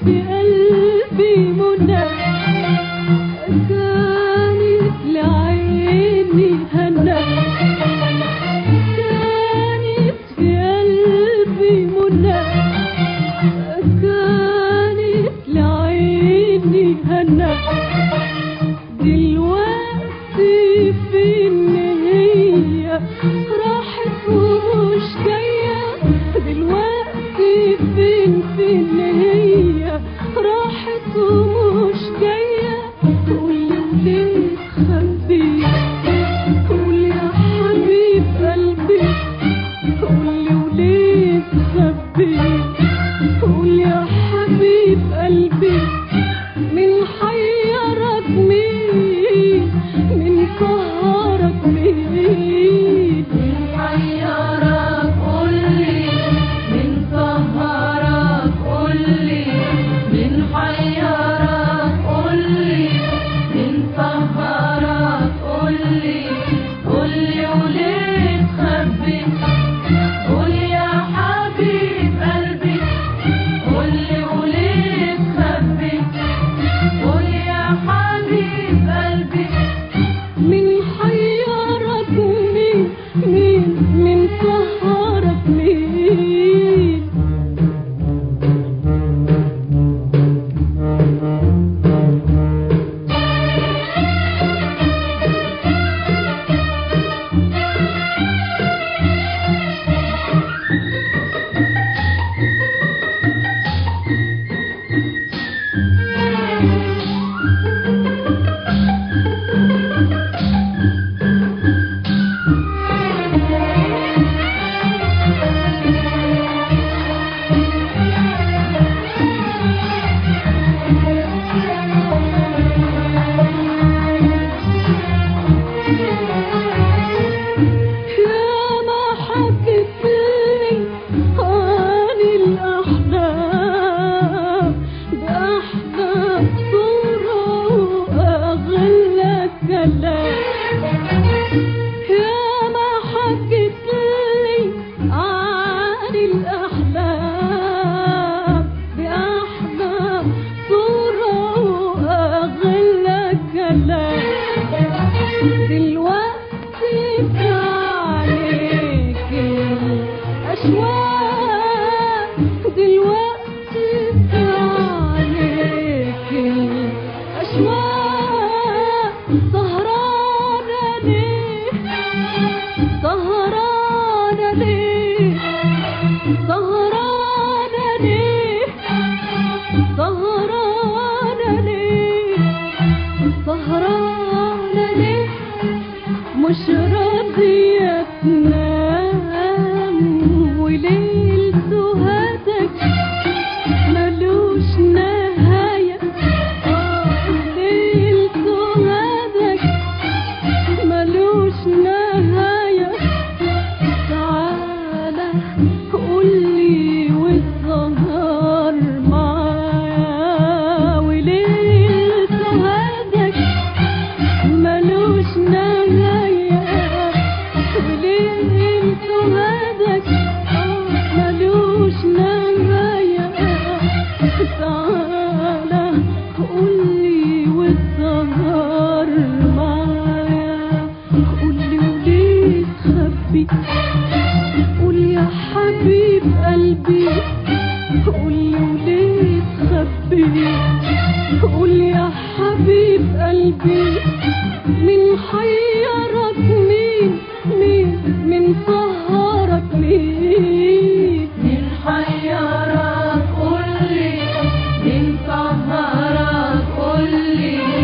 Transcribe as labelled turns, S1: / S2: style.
S1: في قلبي منى، كانت لعيني هنا، كانت في قلبي منى، كانت لعيني هنا. دلوقتي فين هي راحت ومش جاية، دلوقتي فين هي راحت ومش جاية. قولي وليه تخبي، قولي يا حبيب قلبي، قولي وليه تخبي، قولي يا حبيب قلبي. من حيرك مين، من سهرك مين، من حيرك قولي، من سهرك قولي، من حيرك قولي، من سهرك قولي. قولي وليه تخبي، قولي يا حبيب قلبي، قولي وليه تخبي، قولي يا حبيب قلبي. من حيرك مين، من سهرك مين. مش راضية تنام، وليل سهادك ملوش نهاية، ليل سهادك ملوش نهاية. تعالى قولي والسهر معايا، وليل سهادك ملوش نهاية، وليل سهادك ملوش نهاية. تعالى قولي والسهر معايا، قولي وليه تخبي، قولي يا حبيب قلبي، قولي وليه تخبي، قولي يا حبيب قلبي. من حيرك مين، من سهرك مين، من حيرك قولي، من سهرك قولي.